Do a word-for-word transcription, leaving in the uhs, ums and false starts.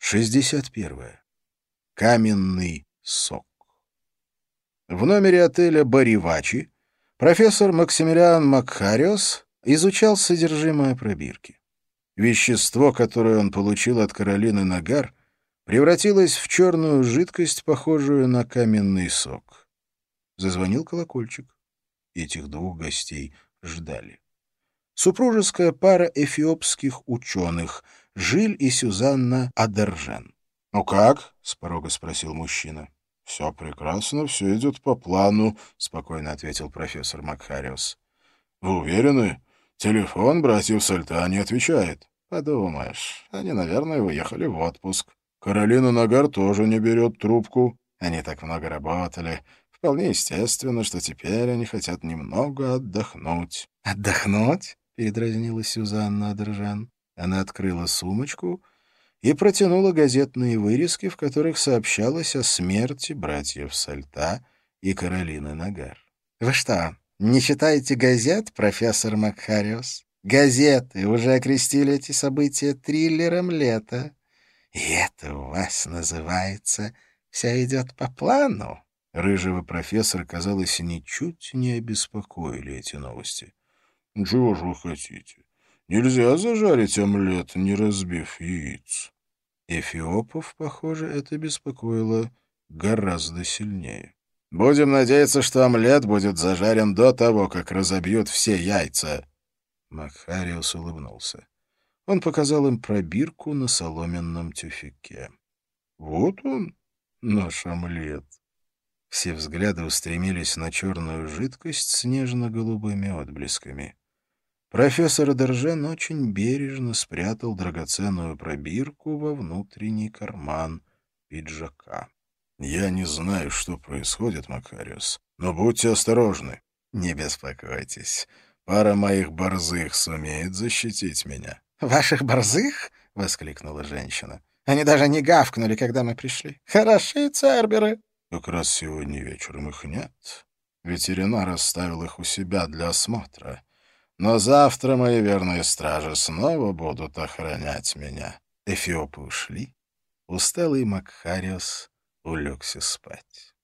шестьдесят первое. Каменный сок. В номере отеля «Баривачи» профессор Максимилиан Макхариос изучал содержимое пробирки. Вещество, которое он получил от Каролины Нагар, превратилось в черную жидкость, похожую на каменный сок. Зазвонил колокольчик. Этих двух гостей ждали. Супружеская пара эфиопских ученых — Жиль и Сюзанна Адержен. «Ну как?» — с порога спросил мужчина. «Все прекрасно, все идет по плану», — спокойно ответил профессор Макхариос. «Вы уверены? Телефон братьев Сальта не отвечает». «Подумаешь, они, наверное, уехали в отпуск. Каролина Нагар тоже не берет трубку. Они так много работали. Вполне естественно, что теперь они хотят немного отдохнуть». «Отдохнуть?» — передразнила Сюзанна Адержен. Она открыла сумочку и протянула газетные вырезки, в которых сообщалось о смерти братьев Сальта и Каролины Нагар. «Вы что, не читаете газет, профессор Макхариос? Газеты уже окрестили эти события триллером лета. И это у вас называется «все идет по плану»?» Рыжего профессора, казалось, ничуть не обеспокоили эти новости. «Чего же вы хотите? Нельзя зажарить омлет, не разбив яиц». Эфиопов, похоже, это беспокоило гораздо сильнее. «Будем надеяться, что омлет будет зажарен до того, как разобьют все яйца». Макхариос улыбнулся. Он показал им пробирку на соломенном тюфяке. «Вот он, наш омлет». Все взгляды устремились на черную жидкость с нежно-голубыми отблесками. Профессор Адержен очень бережно спрятал драгоценную пробирку во внутренний карман пиджака. «Я не знаю, что происходит, Макариос, но будьте осторожны». «Не беспокойтесь. Пара моих борзых сумеет защитить меня». «Ваших борзых?» — воскликнула женщина. «Они даже не гавкнули, когда мы пришли. Хороши церберы». «Как раз сегодня вечером их нет. Ветеринар оставил их у себя для осмотра. Но завтра мои верные стражи снова будут охранять меня». Эфиопы ушли. Усталый Макхариос улегся спать.